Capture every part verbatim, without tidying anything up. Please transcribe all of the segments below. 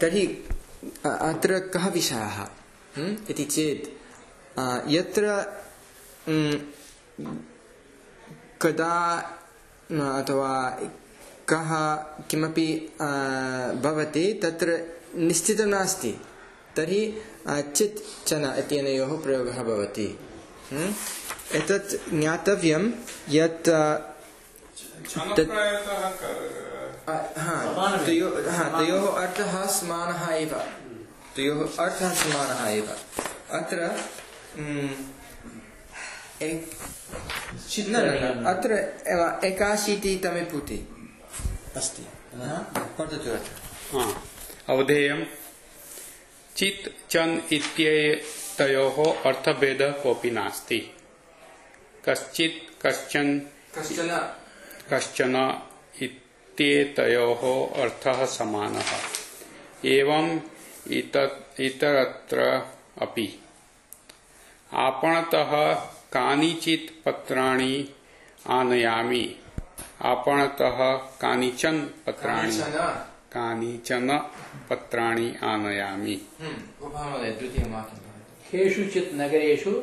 तर्हि अत्र कः विषयः इति चेत् यत्र कदा अथवा कः किमपि भवति तत्र निश्चितं नास्ति, तर्हि चित् चन इत्यनयोः प्रयोगः भवति। एतत् ज्ञातव्यं यत् तयोः अर्थः समानः एव, तयोः अर्थः समानः एव। अत्र न अत्र एकाशीतितमे पुटे अस्ति, पठतु अत्र। अवधेयं चित् चन् इत्येतयोः अर्थभेदः कोऽपि नास्ति। कश्चित् कश्चन कश्चन कश्चन इत्येतयोः अर्थः समानः। एवं इतरत्र अपि। आपणतः कानिचित् पत्राणि आनयामि। आपणतः कानिचन पत्राणि कानिचन पत्राणि आनयामि। केषुचित् नगरेषु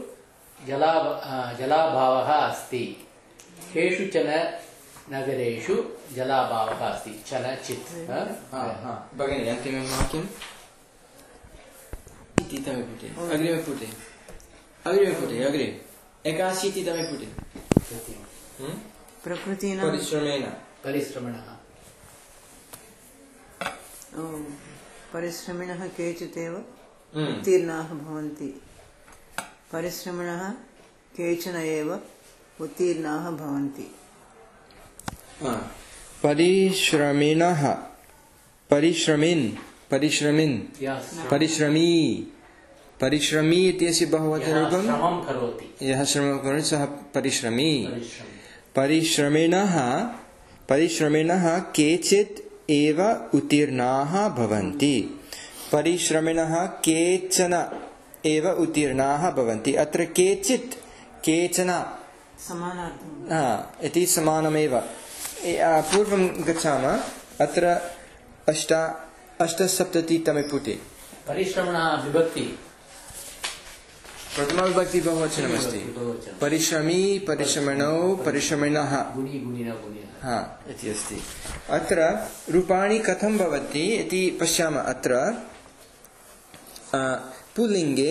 जलाभावः अस्ति। केषुचन नगरेषु जलाभावः अस्ति। चन चित् भगिनी अन्तिमं वाक्यम् इतितमे पुटे अग्रिमे पुटे अग्रिमे पुटे अग्रे एकाशीतितमे पुटे प्रकृतिना परिश्रमेण परिश्रमणः परिश्रमिणः केचिदेव उत्तीर्णाः भवन्ति। परिश्रमिणः केचन एव उत्तीर्णाः भवन्ति। परिश्रमिणः परिश्रमिन् परिश्रमिन् परिश्रमी परिश्रमी इत्यस्य बहुवचनरूपं यः श्रमं करोति सः परिश्रमी। परिश्रमिणः परिश्रमिणः केचित् एव उत्तीर्णाः भवन्ति। परिश्रमिणः केचन एव उत्तीर्णाः भवन्ति। अत्र केचित् केचन समानार्थम् इति समानमेव। पूर्वं गच्छामः। अत्र अष्ट अष्टसप्ततितमे पुटे परिश्रमणः विभक्ति प्रथमविभक्ति बहुवचनमस्ति। परिश्रमी परिश्रमिणौ परिश्रमिणः हा इति अस्ति। अत्र रूपाणि कथं भवति इति पश्यामः। अत्र पुल्लिङ्गे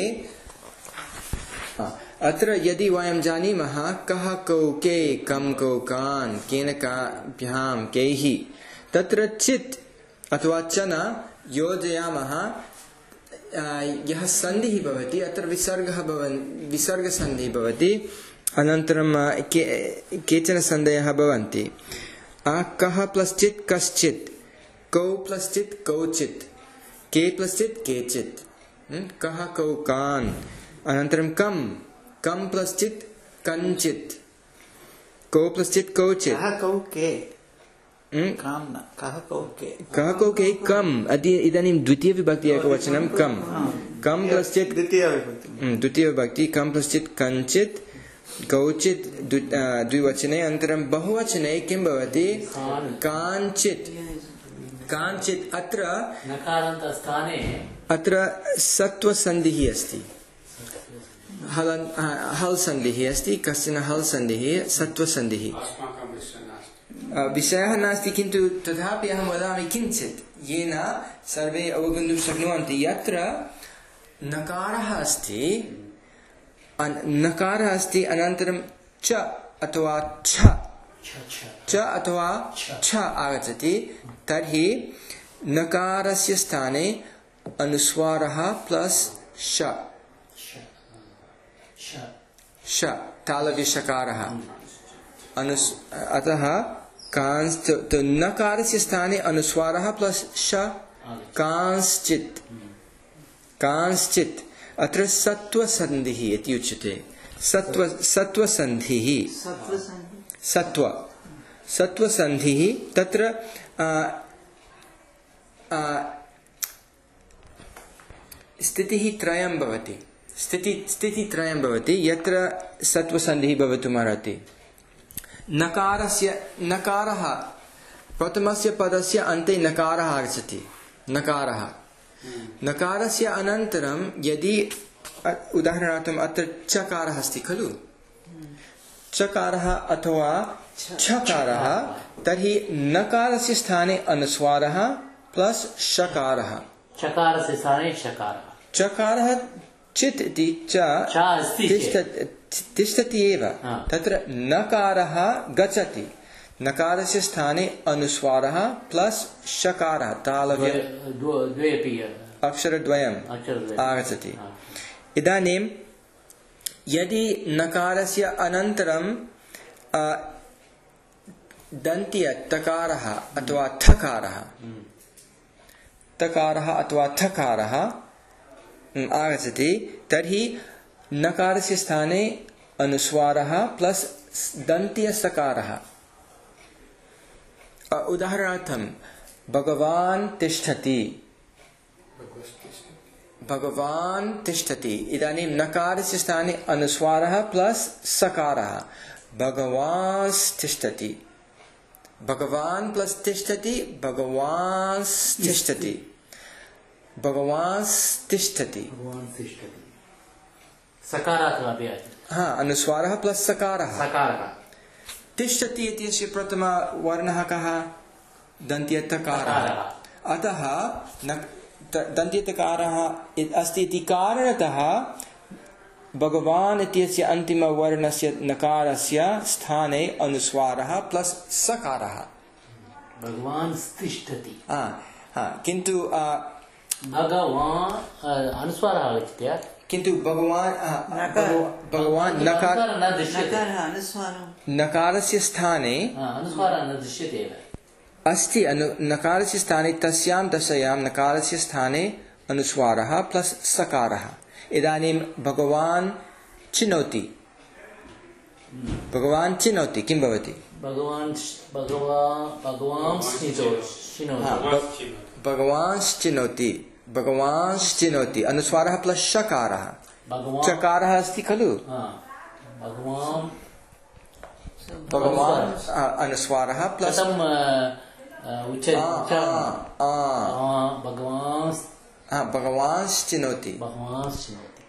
अत्र यदि वयं जानीमः कः कौ के कं कौ कान् केन काभ्यां कैः, तत्र चित् अथवा चन योजयामः। यः सन्धिः भवति अत्र विसर्गः भवन् विसर्गसन्धिः भवति। अनन्तरं के केचन सन्धयः भवन्ति। कः प्लस् चित् कश्चित्, कौ प्लस् चित् कौचित्, के प्लस् चित् केचित्, कः कौ कान्। अनन्तरं कं कं प्लस् चित् कञ्चित्, कौ प्लस् चित् कौचित्, कः कौ के कम्। इदानीं द्वितीयविभक्ति एकवचनं कं कं प्लस् चित् द्वितीयविभक्ति कं प्लस् चित् कञ्चित् कौचित् द्विवचने। अनन्तरं बहुवचने किं भवति काञ्चित् काञ्चित्। अत्र नकारान्तस्थाने अत्र सत्वसन्धिः अस्ति, हल हल् सन्धिः अस्ति, कश्चन हल् सन्धिः सत्वसन्धिः। विषयः नास्ति, किन्तु तथापि अहं वदामि किञ्चित् येन सर्वे अवगन्तुं शक्नुवन्ति। यत्र नकारः अस्ति नकारः अस्ति अनन्तरं च अथवा छ च अथवा छ आगच्छति, तर्हि नकारस्य स्थाने अनुस्वारः प्लस् श श तालव्यषकारः अनुस् अतः कांश्च नकारस्य स्थाने अनुस्वारः प्लस् श कांश्चित् कांश्चित्। अत्र सत्वसन्धिः इति उच्यते। सत्व सत्वसन्धिः सत्व सत्वसन्धिः। तत्र स्थितिः त्रयं भवति स्थिति स्थितित्रयं भवति यत्र सत्वसन्धिः भवितुमर्हति। नकारस्य नकारः प्रथमस्य पदस्य अन्ते नकारः आगच्छति। नकारः नकारस्य अनन्तरं यदि उदाहरणार्थम् अत्र चकारः अस्ति खलु, चकारः अथवा छकारः, तर्हि नकारस्य स्थाने अनुस्वारः प्लस शकारः। चकारस्य स्थाने शकारः। चकारः चित् इति च तिष्ठति एव, तत्र नकारः गच्छति, नकारस्य स्थाने अनुस्वारः प्लस शकारः, तालव्य अक्षरद्वयम् आगच्छति। इदानीं यदि नकारस्य अनन्तरं दन्त्य तकारः अथवा थकारः तकारः अथवा थकारः आगच्छति, तर्हि नकारस्य स्थाने अनुस्वारः प्लस दन्त्य सकारः। उदाहरणार्थं भगवान् तिष्ठति, भगवान् तिष्ठति, इदानीं नकारस्य स्थाने अनुस्वारः प्लस सकारः, भगवान् तिष्ठति, भगवान् प्लस तिष्ठति, भगवान् तिष्ठति, भगवान् तिष्ठति, सकारात्मक हाँ, अनुस्वारः प्लस सकारः। सकारः तिष्ठति इत्यस्य प्रथमवर्णः कः? दन्त्यतकारः। अतः दन्त्यतकारः अस्ति इति कारणतः भगवान् इत्यस्य अन्तिमवर्णस्य नकारस्य स्थाने अनुस्वारः प्लस सकारः। भगवान् तिष्ठति। हाँ हाँ, किन्तु भगवान् अनुस्वारः आगच्छति, किन्तु भगवान् भगवान् नकार नकारस्य स्थाने अनुस्वारः न दृश्यते एव अस्ति। नकारस्य स्थाने तस्यां दशायां नकारस्य स्थाने अनुस्वारः प्लस सकारः। इदानीं भगवान् चिनोति, भगवान् चिनोति, किं भवति? भगवान् भगवान् भगवान् चिनोति, भगवान् चिनोति, अनुस्वारः प्लस शकारः, चकारः अस्ति खलु, भगवान् भगवान् अनुस्वारः प्लस भगवान् भगवान् चिनोति, भगवान् चिनोति,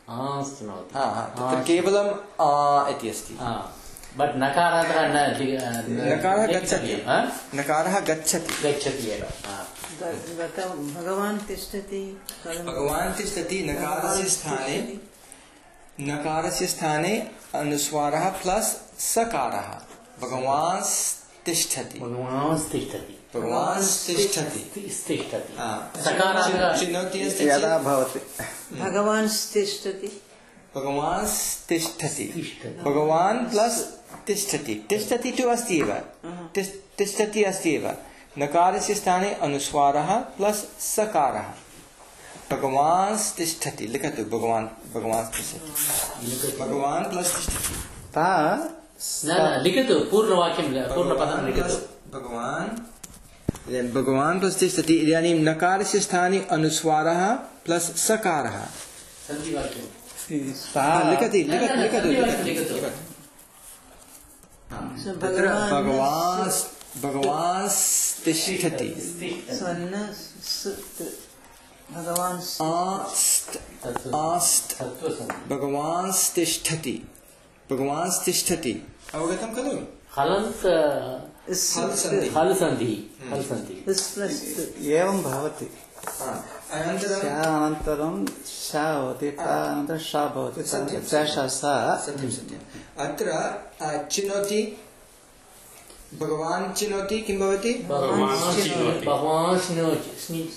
तत्र केवलम् आ इति अस्ति। बट नकारः नकारः गच्छति, नकारः गच्छति गच्छति एव। भगवान् तिष्ठति, भगवान् तिष्ठति, नकारस्य स्थाने नकारस्य स्थाने अनुस्वारः प्लस सकारः, भगवान् तिष्ठति, भगवान् तिष्ठति, भगवान् तिष्ठति, तिष्ठति। चिनोति अस्ति यदा भवति भगवान् तिष्ठति, भगवान् तिष्ठति, भगवान् प्लस तिष्ठति, तिष्ठति तु अस्ति एव, तिष्ठति अस्ति एव, नकारस्य स्थाने अनुस्वारः प्लस सकारः, भगवान् तिष्ठति। लिखतु, भगवान् भगवान् तिष्ठति, भगवान् प्लस तिष्ठति। ता न लिखतु, पूर्णवाक्यं पूर्णपदं लिखतु। भगवान् भगवान् प्लस तिष्ठति। इदानीं नकारस्य स्थाने अनुस्वारः प्लस सकारः। सन्धिवाक्यं लिखति लिखतु लिखतु तत्र भगवान् भगवान् तिष्ठति, भगवान् भगवान् तिष्ठति, भगवान् तिष्ठति। अवगतं खलु? हलन्त हल सन्धि हल सन्धि एवं भवति। अनन्तरं शा भवति, अनन्तरं शा भवति, सत्यं सत्यम्। अत्र चिनोति, भगवान् चिनोति, किं भवति? भगवान् चिनोति,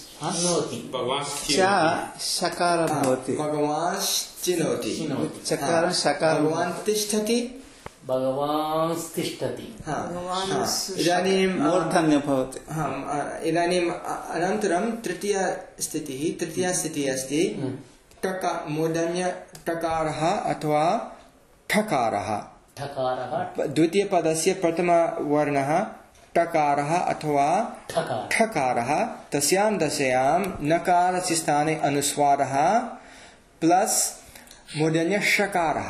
शकारः भवति, भगवान् चिनोति, चकारः शकारः, भगवान् तिष्ठति, भगवान् तिष्ठति। इदानीं मूर्धन्य भवति। इदानीम् अनन्तरं तृतीया स्थितिः तृतीया स्थितिः अस्ति टका मूर्धन्य टकारः अथवा ठकारः। ठकारः द्वितीयपदस्य प्रथमवर्णः टकारः अथवा ठकारः, तस्यां दशायां नकारस्य स्थाने अनुस्वारः प्लस मूर्धन्य षकारः।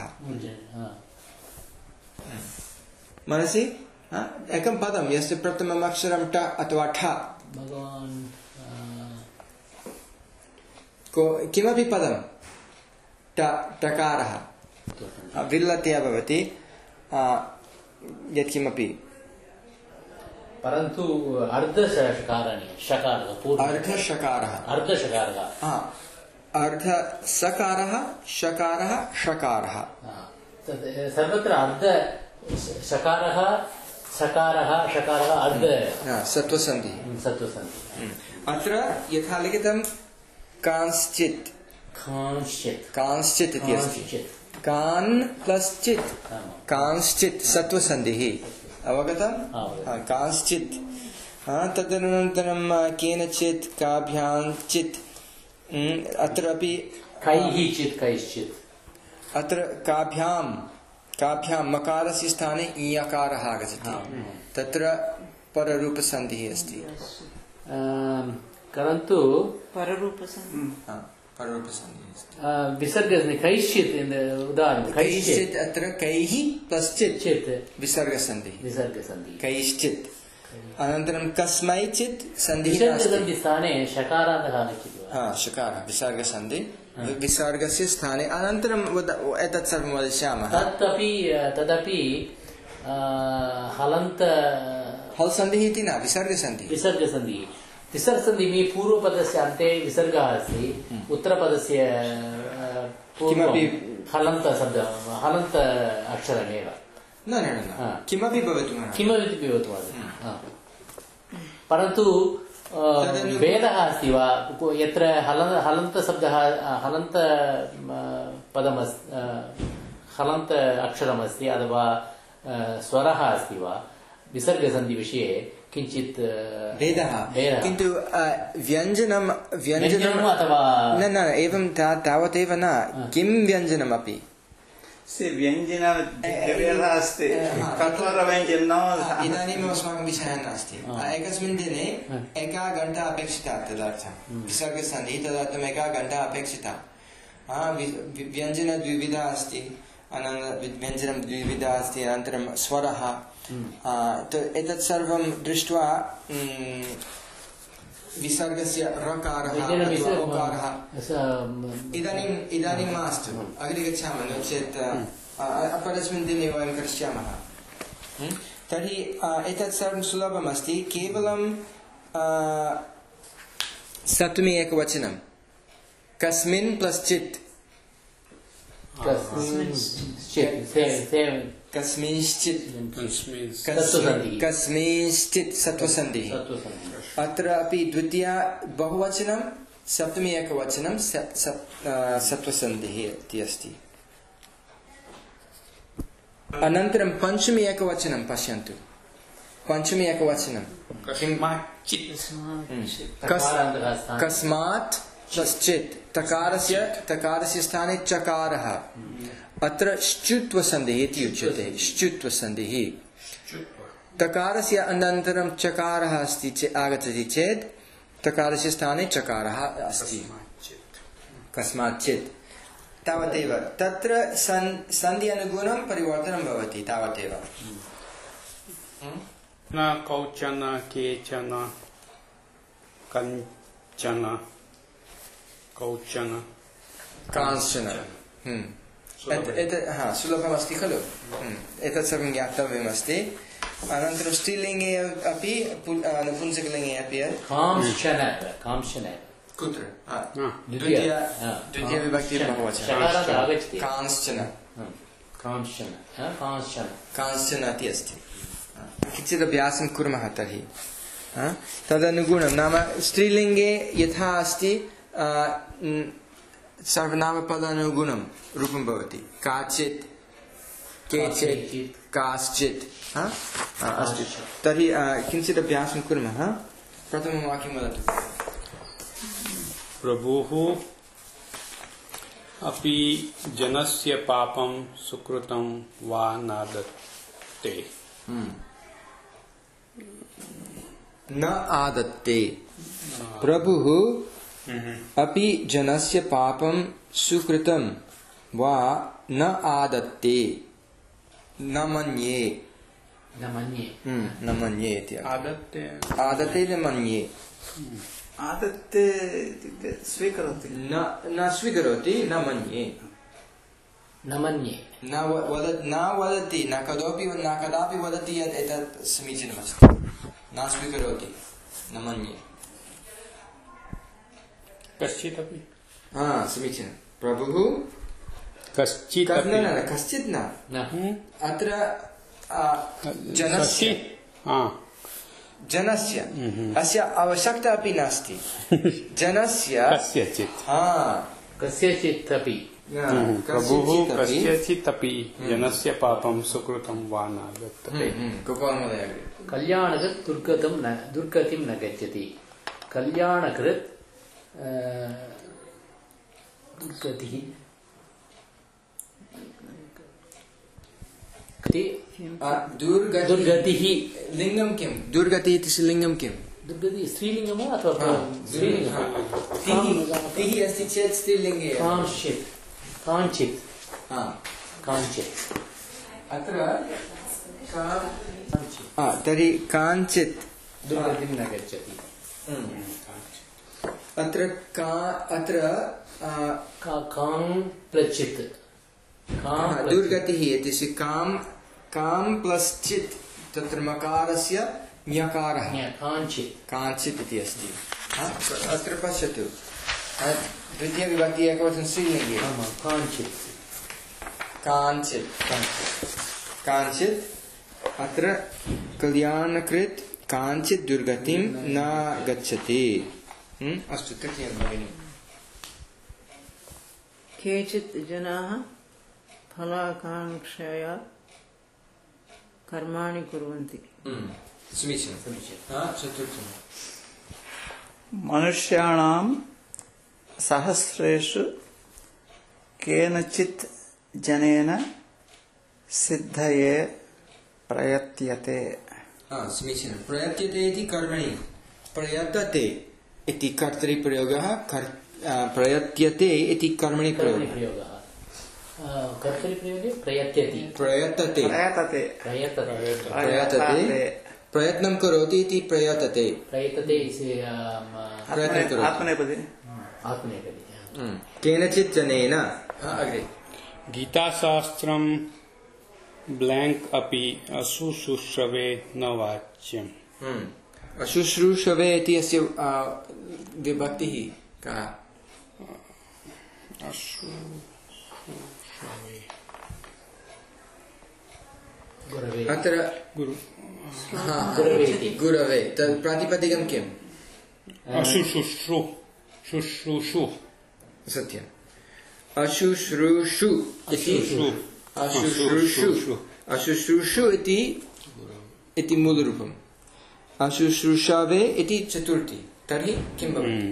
मनसि एकं पदं यस्य प्रथमम् अक्षरं ट अथवा ठ। भगवान् किमपि पदं टकारः विल्लत्या भवति यत्किमपि परन्तु अर्धशकाराणि शकारः अर्धशकारः अर्धशकारः अर्धसकारः शकारः शकारः सर्वत्र अर्ध शकारः सकारः शकारः अर्ध सत्त्वसन्धिः सत्त्वसन्धिः अत्र यथा लिखितं कांश्चित् कांश्चित् कांश्चित् इति अस्ति कान् प्लस् चित् कांश्चित् सत्त्वसन्धिः अवगतं कांश्चित् तदनन्तरं केनचित् काभ्याञ्चित् अत्रापि कैश्चित् कैश्चित् अत्र काभ्यां काभ्यां मकारस्य स्थाने ईयकारः आगच्छति तत्र पररूपसन्धिः अस्ति परन्तु पररूपसन्धिः विसर्गसन्धिः कैश्चित् उदाहरणं कैश्चित् अत्र कैः प्लस् चित् चित् विसर्गसन्धिः विसर्गसन्धिः कैश्चित् अनन्तरं कस्मैचित् सन्धिः विसर्गसन्धि स्थाने शकारान्तः आगच्छति वा शकारः विसर्गसन्धि विसर्गस्य स्थाने अनन्तरं एतत् सर्वं वदिष्यामः तदपि तदपि हलन्त हल्सन्धिः इति न विसर्गसन्धिः विसर्गसन्धिः विसर्गसन्धिः पूर्वपदस्य अन्ते विसर्गः अस्ति उत्तरपदस्य किमपि हलन्तशब्दः हलन्त अक्षरमेव न न न किमपि भवतु किमपि भवतु परन्तु भेदः अस्ति वा यत्र हल हलन्तशब्दः हलन्त पदमस्ति हलन्त अक्षरमस्ति अथवा स्वरः अस्ति वा विसर्गसन्धिविषये किञ्चित् भेदः किन्तु व्यञ्जनं व्यञ्जनम् अथवा न न एवं तावदेव न किं व्यञ्जनमपि अस्ति कठोरव्यञ्जनम् इदानीम् अस्माकं विषयः नास्ति एकस्मिन् दिने एका घण्टा अपेक्षिता तदर्थं विसर्गसन्धिः तदर्थम् एका घण्टा अपेक्षिता व्यञ्जनद्विविधा अस्ति अनन्तरं व्यञ्जनं द्विविधा अस्ति अनन्तरं स्वरः एतत् सर्वं दृष्ट्वा विसर्गस्य रकारः ओकारः इदानीम् इदानीं मास्तु अग्रे गच्छामः नो चेत् अपरस्मिन् दिने वयं करिष्यामः तर्हि एतत् सर्वं सुलभमस्ति केवलं सप्तमी एकवचनं कस्मिन् प्लस् चित् कस्मिंश्चित् कस्मिंश्चित् सत्त्वसन्धिः अत्र अपि द्वितीया बहुवचनं सप्तमी एकवचनं सत्त्वसन्धिः इति अस्ति अनन्तरं पञ्चमी एकवचनं पश्यन्तु पञ्चमी एकवचनं कस्मात् प्लश्चित् तकारस्य तकारस्य स्थाने चकारः अत्र श्चुत्वसन्धिः इति उच्यते श्चुत्वसन्धिः तकारस्य अनन्तरं चकारः अस्ति चेत् आगच्छति चेत् तकारस्य स्थाने चकारः अस्ति कस्माच्चित् तावदेव तत्र सन्धि अनुगुणं परिवर्तनं भवति तावदेव न कौचन केचन कञ्चन कौचन कांश्चन सुलभमस्ति खलु एतत् सर्वं ज्ञातव्यमस्ति अनन्तरं स्त्रीलिङ्गे अपि नपुंसकलिङ्गे अपि कुत्र द्वितीयविभक्ति बहुवचनं कांश्चन कांश्चन इति अस्ति किञ्चित् अभ्यासं कुर्मः तर्हि तदनुगुणं नाम स्त्रीलिङ्गे यथा अस्ति सर्वनामपदानुगुणं रूपं भवति काचित् केचित् काश्चित् अस्तु तर्हि किञ्चित् अभ्यासं कुर्मः प्रथमं वाक्यं वदतु प्रभुः अपि जनस्य पापं सुकृतं वा नादत्ते न आदत्ते प्रभुः अपि जनस्य पापं सुकृतं वा न आदत्ते न मन्ये न मन्ये न मन्ये इति आदत्ते आदत्ते न मन्ये आदत्ते इत्युक्ते स्वीकरोति न न स्वीकरोति न मन्ये न मन्ये न व- वद न वदति न कदापि न कदापि वदति यत् एतत् समीचीनमस्ति न स्वीकरोति न मन्ये कश्चिदपि हा समीचीनं प्रभुः कश्चित् कस्- न न न, कश्चित् न न अत्र आ, जनस्य हा जनस्य अस्य आवश्यकता अपि नास्ति जनस्य कस्यचित् हा कस्यचित् अपि न, प्रभुः कस्यचित् अपि- कस्यचित् अपि जनस्य पापं सुकृतं वा न दत्तते हम्म, हम्म, गोपाल महोदय अग्रे। कल्याणकृत् दुर्गतं न दुर्गतिं न गच्छति कल्याणकृत् अ, दुर्गतिः ते- आ, दुर्गति दुर्गतिः लिङ्गं किं दुर्गति इति लिङ्गं किं दुर्गतिः स्त्रीलिङ्गं वा अथवा स्त्रीलिङ्गं तिः तिः अस्ति चेत् स्त्रीलिङ्गे काञ्चित् काञ्चित् हा काञ्चित् अत्र का- काञ्चित् आ, तर्हि काञ्चित् दुर्गतिं न गच्छति अत्र का अत्र आ, का कां प्रचित् कां हा, प्रचित्। दुर्गतिः इति कां कां प्लस् चित् तत्र मकारस्य ञकारः ज्ञ- काञ्चित् काञ्चित् इति अस्ति हा, अत्र पश्यतु हा, द्वितीयविभक्ति एकवचनं स्त्रीलिङ्गे आमां काञ्चित् काञ्चित् काञ्चित् अत्र कल्याणकृत् काञ्चित् दुर्गतिं न गच्छति हम्म, अस्तु तृतीयं भगिनि केचित् जनाः फलाकाङ्क्षया कर्माणि कुर्वन्ति हम्म, समीचीनं समीचीनं हा, चतुर्थं मनुष्याणां सहस्रेषु केनचित् जनेन सिद्धये प्रयत्यते हा, समीचीनं प्रयत्यते इति कर्मणि प्रयतते इति कर्तरिप्रयोगः कर्- आ, प्रयत्यते इति कर्मणि प्रयोगः कर्तरिप्रयोगः अ, कर्तरिप्रयोगे प्रयत्यति प्रयतते प्रयतते प्रयतते प्रयतते प्रयत्नं करोति इति प्रयतते प्रयतते इति प्रयत्नं करोति। आत्मनेपदे आत्मनेपदी हम्म, केनचित् जनेन हा, अग्रे गीताशास्त्रं ब्लैंक अपि अशुश्रूषवे न वाच्यम् हम्म, अशुश्रूषवे इति अस्य आ, विभक्तिः का अशुश्रूषवे गुरवे अत्र गुरु हा, गुरवे इति गुरवे तत् प्रातिपदिकं किम् अशुश्रूषु शुश्रूषु सत्यम् अशुश्रूषु इति अशुश्रू अशुश्रूषु अशुश्रूषु इति इति मूलरूपम् अशुश्रूषवे इति चतुर्थी तर्हि किं भवति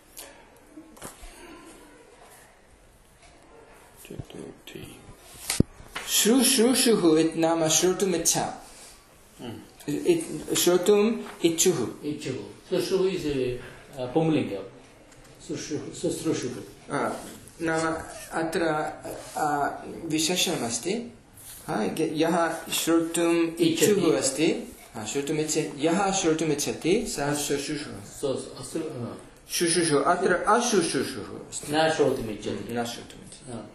चतुर्थी श्रुश्रूषुः इति नाम श्रोतुमिच्छा इ- श्रोतुम् इच्छुः इच्छुः शुश्रुः इस् पुंलिङ्गं शुश्रुः शुश्रूषुः आ, नाम अत्र आ, विशेषणमस्ति हा, य- यः श्रोतुम् इच्छुः इच्छति। अस्ति हा, श्रोतुमिच्छ यः श्रोतुमिच्छति सः शुश्रूषुः सो अस्तु शुश्रूषुः अत्र अशुश्रूषुः अस्ति न श्रोतुमिच्छति न श्रोतुमिच्छति हा।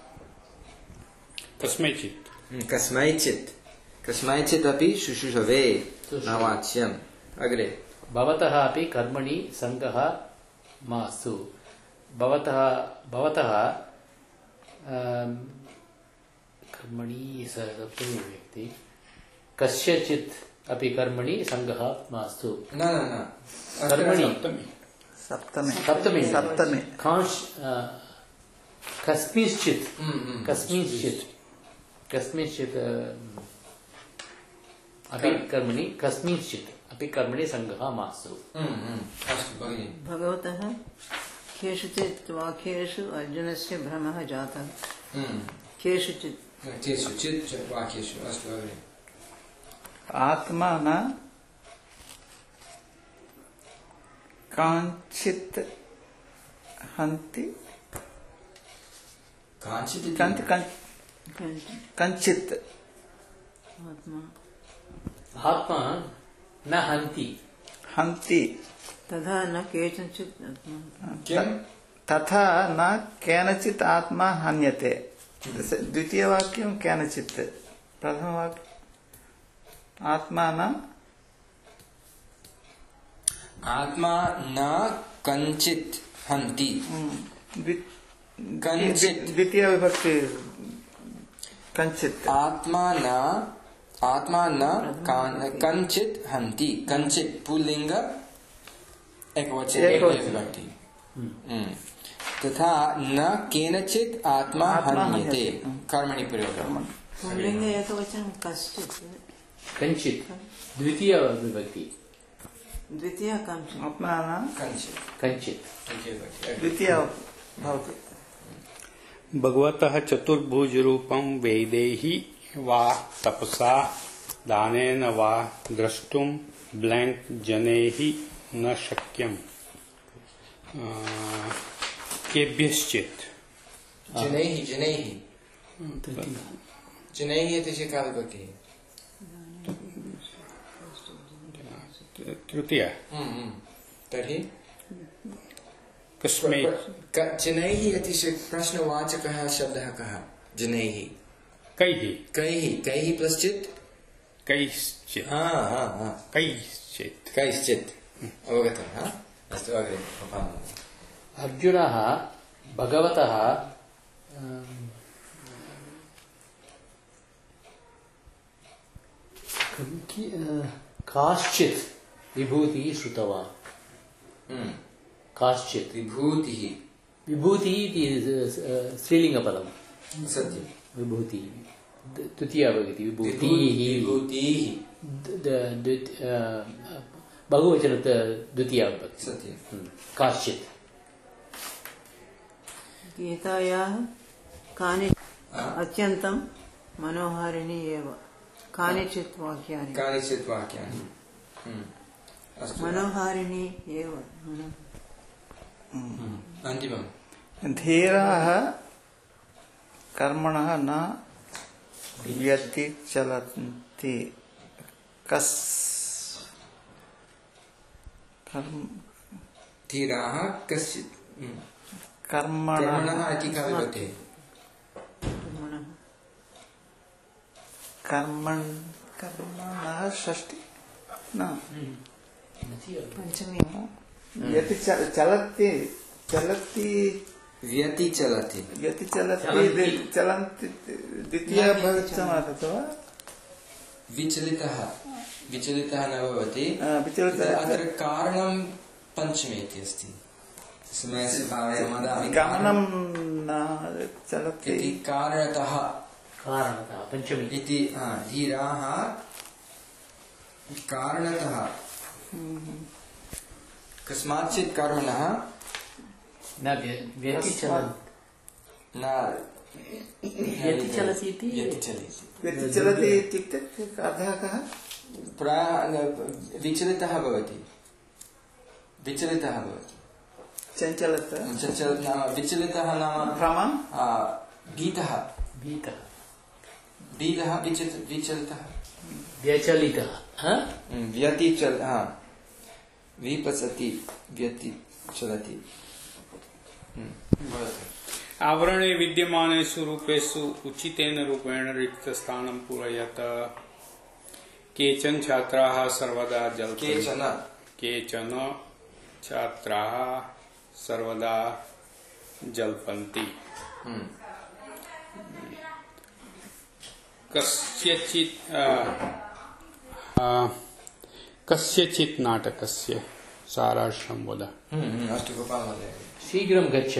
कस्मैचित् हम्म, कस्मैचित् कस्मैचित् अपि शुश्रूषवे शुश्रूषवे। न वाच्यम् अग्रे भवतः अपि कर्मणि सङ्गः मास्तु भवतः भवतः आम्, कर्मणि सप्तमी व्यक्ति कस्यचित् अपि कर्मणि सङ्गः मास्तु न न न अत्र कर्मणि सप्तमी सप्तमे सप्तमी सप्तमे कांश् आ, कस्मिंश्चित् हम्म, हम्म। कस्मिंश्चित् कस्मिंश्चित् आम्, अपि कर्मणि कस्मिंश्चित् अपि कर्मणि सङ्गः मास्तु हम्म, हम्म। अस्तु भगिनि भगवतः केषुचित् वाक्येषु अर्जुनस्य भ्रमः जातः हम्म। केषुचित् तेषु चित् च वाक्येषु अस्तु अग्रे आत्मा न काञ्चित् हन्ति काञ्चित् इति- कञ्च- कञ्च- कञ्चित् आत्मा आत्मा न हन्ति हन्ति तथा न केचनचित् किं तथा न केनचित् आत्मा हन्यते द्वितीयवाक्यं केनचित् प्रथमवाक्यं आत्मा न आत्मा न कंचित हन्ति कंचित द्वितीय विभक्ति कंचित आत्मा न आत्मा न कंचित हन्ति कंचित पुल्लिंग एकवचन विभक्ति तथा न केनचित आत्मा हन्यते कर्मणि प्रयोगः पुल्लिंग एकवचनं कश्चित् कंचित द्वितीय विभक्ति द्वितीय कंचित् आत्मा न कंचित कंचित द्वितीय भवति भगवतः चतुर्भुज रूपं वेदैहि वा तपसा दानेन वा द्रष्टुं ब्लैंक जनैः न शक्यम् केभ्यश्चित् जनैः जनैः जनैः इति का विभक्तिः तृतीया तर्हि कस्मै जनैः इति प्रश्नवाचकः शब्दः कः जनैः कैः कैः कैः प्लस् चित् कैश्चित् हा हा हा कैश्चित् कैश्चित् अवगतः हा अस्तु अग्रे पठामः अर्जुनः भगवतः काश्चित् विभूतिः श्रुतवान् काश्चित् विभूतिः विभूतिः इति स्त्रीलिङ्गपदं सत्यं विभूतिः द्वितीया भवति विभूतिः विभूतिः बहुवचन द्वितीया भवति सत्यं काश्चित् गीतायाः कानि अत्यन्तं मनोहारिणी एव कानिचित् वाक्यानि कानिचित् वाक्यानि अस्तु मनोहारिणी एव अन्तिमं धीराः कर्मणः न व्यतिचलन्ति कस् कर्म धीराः कश्चित् कर्मणः कर्मणः इति का विभक्तिः कर्मण कर्मणः षष्टि न पञ्चमी यति चलति चलति व्यति चलति यति चलति चलन्ति द्वितीय भविष्यति अथवा विचलितः विचलितः न भवति विचलितः अत्र कारणं पञ्चमे इति अस्ति समयस्य भावे वदामि गमनं न चलति इति कारणतः कारणतः पञ्चमी इति धीराः कारणतः कस्माच्चित् कर्मणः न व्यतिचलन् न व्यतिचलति इति व्यतिचलति व्यतिचलति इत्युक्ते अर्थः कः प्रायः विचलितः भवति विचलितः भवति चञ्चलता चञ्चल नाम विचलितः नाम भ्रमः भीतः भीतः भीतः विचलितः व्यचलितः व्यतिचल हाँ विपसति व्यतिचलति आवरणे विद्यमानेषु रूपेषु उचितेन रूपेण रिक्तस्थानं पूरयत केचन छात्राः सर्वदा जल्पन्ति केचन केचन छात्राः सर्वदा जल्पन्ति कस्यचित् कस्यचित् नाटकस्य सारांशं वद। अस्तु गोपाल महोदय शीघ्रं गच्छ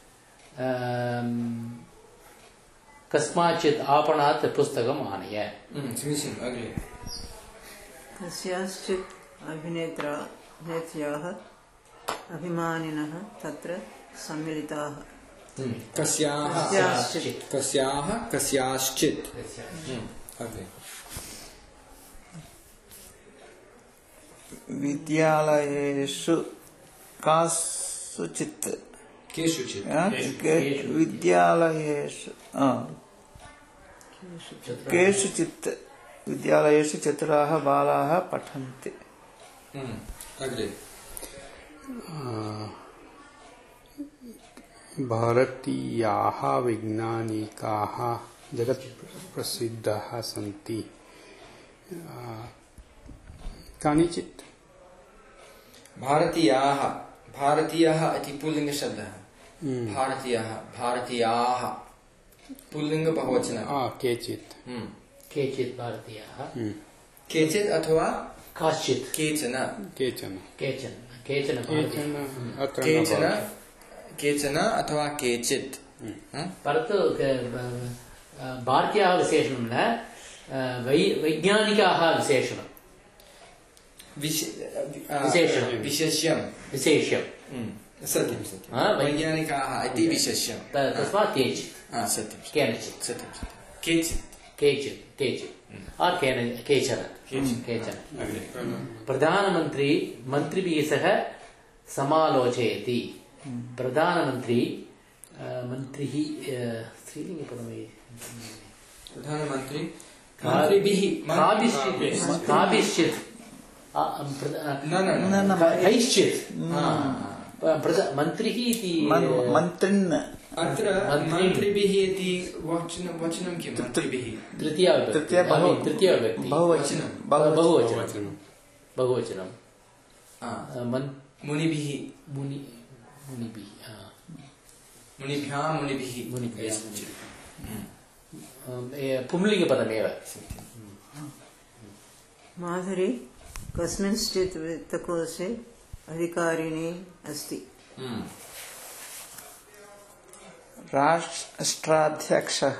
कस्माचित् आपणात् पुस्तकम् आनय। समीचीनम् अग्रे कस्याश्चित् अभिनेत्रा नेत्र्याः अभिमानिनः तत्र सम्मिलिताः कस्याः कस्याश्चित् कस्याः कस्याश्चित् अग्रे विद्यालयेषु कासुचित् केषुचित् विद्यालयेषु केषुचित् विद्यालयेषु चतुराः बालाः पठन्ति। अग्रे भारतीयाः वैज्ञानिकाः जगत् प्रसिद्धाः सन्ति कानिचित् भारतीयाः भारतीयः इति पुल्लिङ्गशब्दः भारतीयः भारतीयाः पुल्लिङ्ग बहुवचनम् केचित् केचित् भारतीयाः केचित् अथवा काश्चित् केचन केचन केचन केचन केचन अत्र न केचन भवति। केचन अथवा केचित् परन्तु भारतीयाः विशेषणं न वै वैज्ञानिकाः विशेषणं विशेषणं विशेष्यं विशेष्यं सत्यं सत्यं वैज्ञानिकाः इति विशेष्यं तस्मात् केचित् सत्यं केनचित् सत्यं केचित् केचित् केचित् और केन केचन केचन प्रधानमन्त्री मन्त्रिभिः सह समालोचयति प्रधानमन्त्री मन्त्रिः स्त्रीलिङ्गपदम् प्रधानमन्त्री मन्त्रिभिः काभिश्चित् काभिश्चित् न न न कैश्चित् मन्त्रिः इति मन्त्रिन् अत्र मन्त्रिभिः इति वचनं वचनं किं मन्त्रिभिः तृतीया तृतीया तृतीया विभक्ति बहुवचनं बहुवचनं बहुवचनं मुनिभिः मुनि मुनिभिः मुनिभ्यां मुनिभिः मुनिभ्यः पुंलिङ्गपदमेव माधुरी कस्मिंश्चित् वित्तकोशे अधिकारिणी अस्ति राष्ट्राध्यक्षः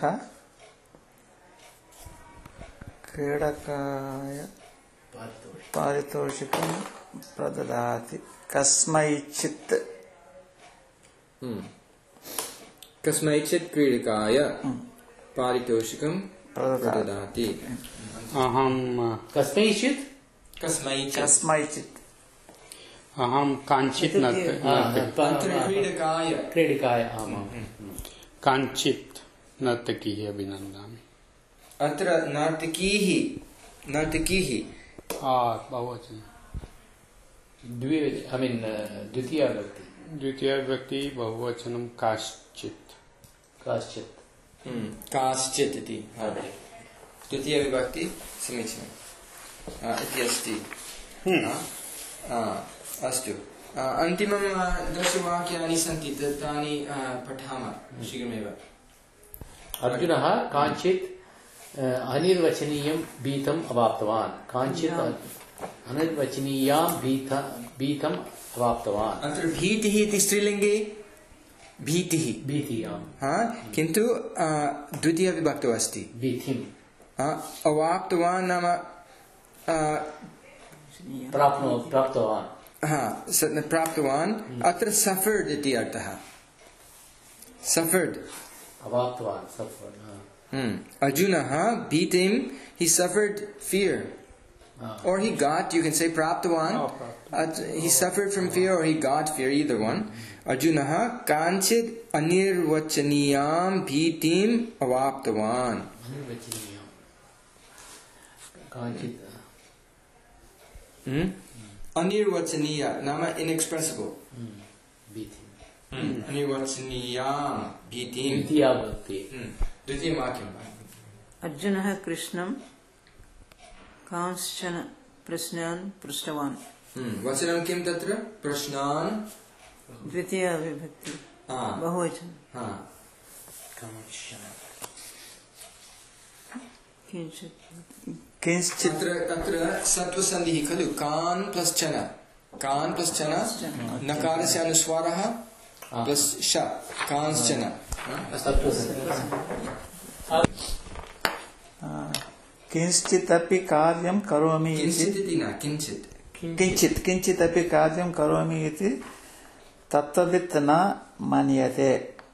क्रीडकाय पारितोषिकं प्रददाति कस्मैचित् कस्मैचित् क्रीडकाय पारितोषिकं प्रददाति अहं कस्मैचित् कस्मैचित् कस्मैचित् अहं काञ्चित् क्रीडकाय क्रीडिकाय आमां काञ्चित् नर्तकीः अभिनन्दामि अत्र नर्तकीः नर्तकीः बहुवचनं द्वि ऐ मीन् द्वितीया विभक्ति द्वितीया विभक्ति बहुवचनं काश्चित् काश्चित् काश्चित् इति द्वितीया विभक्ति समीचीनम् इति अस्ति अस्तु अन्तिमं दशवाक्यानि सन्ति तानि पठामः शीघ्रमेव अर्जुनः काञ्चित् अनिर्वचनीयं भीतम् अवाप्तवान् काञ्चित् अनिर्वचनीयां भीत भीतम् अवाप्तवान् अत्र भीतिः इति स्त्रीलिङ्गे भीतिः भीतिः किन्तु द्वितीया विभक्तौ अस्ति भीतिम् अवाप्तवान् नाम प्राप्नो प्राप्तवान् प्राप्तवान् अत्र सफर्ड इति अर्थः सफर्ड अवाप्तवान् suffered Arjuna beating, he suffered fear. Or he got, you can say praptavan. He suffered from fear or he got fear, either one. Arjuna kanchit anirvachaniyam bhitim avaptavan. Anirvachaniyam. Kanchit. Hmm? Anirvachaniya, nama inexpressible. Bhitim. Anirvachaniyam bhitim. Vidya bhakti. द्वितीयं वाक्यम् अर्जुनः कृष्णं कांश्चन प्रश्नान् पृष्टवान् वचनं किं तत्र प्रश्नान् द्वितीया विभक्ति बहुवचनं किञ्चित् तत्र सत्त्वसन्धिः खलु कान् प्लस् चन कान् प्लस् चन नकारस्य अनुस्वारः प्लस् श कांश्चन किञ्चित् अपि कार्यं करोमि किञ्चित् इति न किञ्चित् किञ्चित् किञ्चित् अपि कार्यं करोमि इति तत्त्ववित् न मन्यते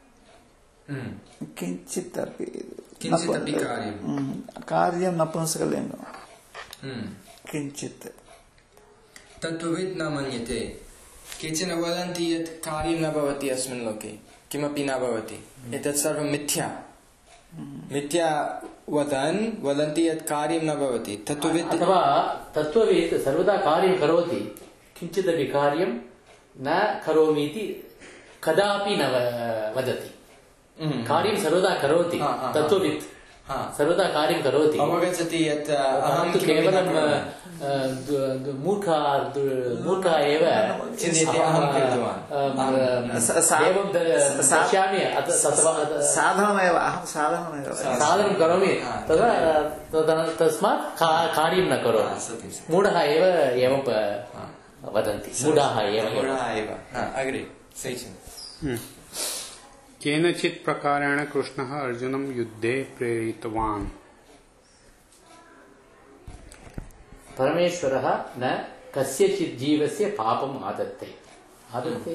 किञ्चित् अपि किञ्चित् अपि कार्यं कार्यं नपुंसकलिङ्गं किञ्चित् तत्त्ववित् न मन्यते केचन वदन्ति यत् कार्यं न भवति अस्मिन् लोके किमपि न भवति एतत् सर्वं मिथ्या मिथ्या वदन् वदन्ति यत् कार्यं न भवति तत्त्ववित् अथवा तत्त्ववित् सर्वदा कार्यं करोति किञ्चिदपि कार्यं न करोमि इति कदापि न वदति कार्यं सर्वदा करोति तत्त्ववित् सर्वदा कार्यं करोति अवगच्छति यत् अहं तु केवलं मूर्खः मूर्खः एव चिन्तयति अहं कृतवान् एवं पश्यामि साधनमेव अहं साधनमेव साधनं करोमि तदा तस्मात् कार्यं न करोमि मूढः एव एवं वदन्ति मूढाः एव अग्रे समीचीनम् केनचित् प्रकारेण कृष्णः अर्जुनं युद्धे प्रेरितवान् परमेश्वरः न कस्यचित् जीवस्य पापम् आदत्ते आदत्ते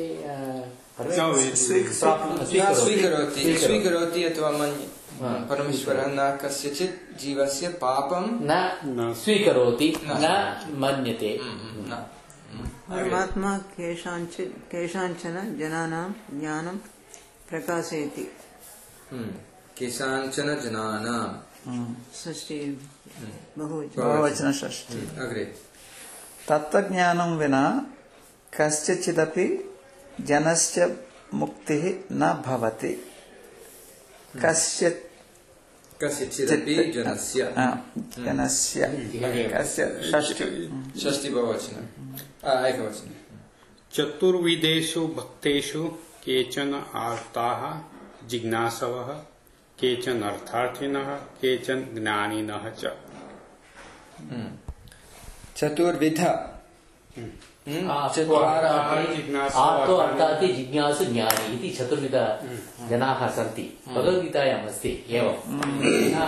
स्वीकरोति स्वीकरोति अथवा मन्यते परमेश्वरः न कस्यचित् जीवस्य पापं न स्वीकरोति न मन्यते परमात्मा केषाञ्चित् केषाञ्चन जनानां ज्ञानं प्रकाशयति केषाञ्चन जनानां षष्ठी बहुवचन बहुवचन षष्ठी अग्रे तत्त्वज्ञानं विना कस्यचिदपि जनस्य मुक्तिः न भवति कस्यचित् कस्यचिदपि जनस्य जनस्य कस्य षष्ठी षष्ठी बहुवचनं एकवचनं चतुर्विधेषु भक्तेषु केचन आर्ताः जिज्ञासवः केचन अर्थार्थिनः केचन ज्ञानिनः च चतुर्विध आर्तो अर्थात् जिज्ञासु ज्ञानी इति चतुर्विध जनाः सन्ति भगवद्गीतायाम् अस्ति एवं जनाः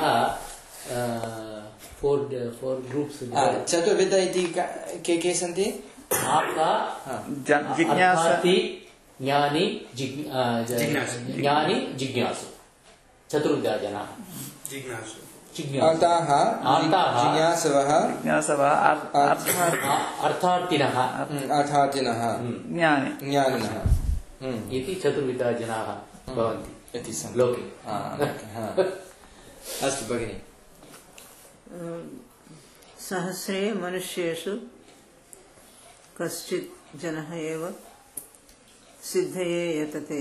फोर् फोर् ग्रूप्स् चतुर्विध इति के के सन्ति आर्ता जिज्ञासी ज्ञानी ज्ञानी जिज्ञासु चतुर्विध जनाः जिज्ञासु अर्थाः जिज्ञासवः जिज्ञासवः अर्थार्थिनः अर्थार्थिनः ज्ञानी ज्ञानिनः इति चतुर्विध जनाः भवन्ति इति लोके अस्तु भगिनि सहस्रे मनुष्येषु कश्चित् जनः एव सिद्धये यतते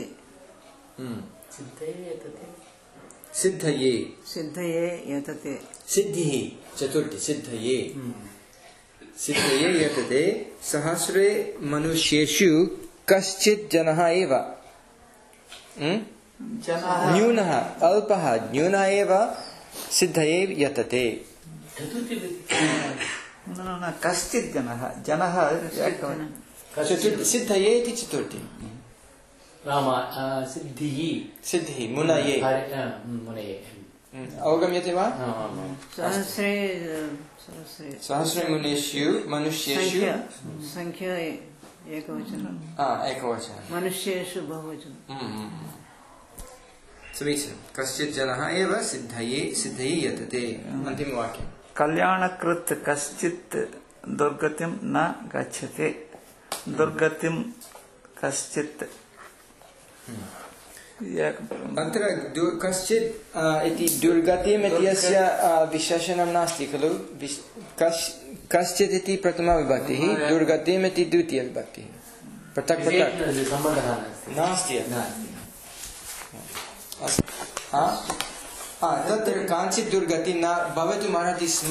सिद्धये सिद्धये यतते सिद्धिः चतुर्थी सिद्धये सिद्धये यतते सहस्रे मनुष्येषु कश्चित् जनः एव न्यूनः अल्पः न्यूनः एव सिद्धये यतते कश्चित् जनः जनः सिद्धये इति चतुर्थी नाम सिद्धिः सिद्धिः मुनये मुनये अवगम्यते वा सहस्रे सहस्रे सहस्रे मनुष्येषु मनुष्येषु संख्या एकवचनं एकवचनं मनुष्येषु बहुवचनं समीचीनं कश्चित् जनः एव सिद्धये सिद्धये यतते अन्तिमवाक्यं कल्याणकृत् कश्चित् दुर्गतिं न गच्छति दुर्गतिं कश्चित् अत्र कश्चित् इति दुर्गतिम् इत्यस्य विशेषणं नास्ति खलु कश्चित् इति प्रथमाविभक्तिः दुर्गतिम् इति द्वितीयविभक्तिः पृथक् पृथक् नास्ति तत्र काञ्चित् दुर्गतिः न भवितुमर्हति स्म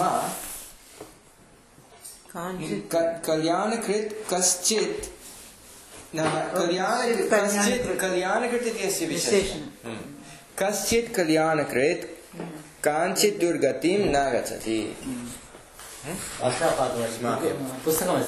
कल्याणकृत् कश्चित् कश्चित् कल्याणकृत् इत्यस्य विशेषणं कश्चित् कल्याणकृत् काञ्चित् दुर्गतिं न गच्छति पुस्तकम्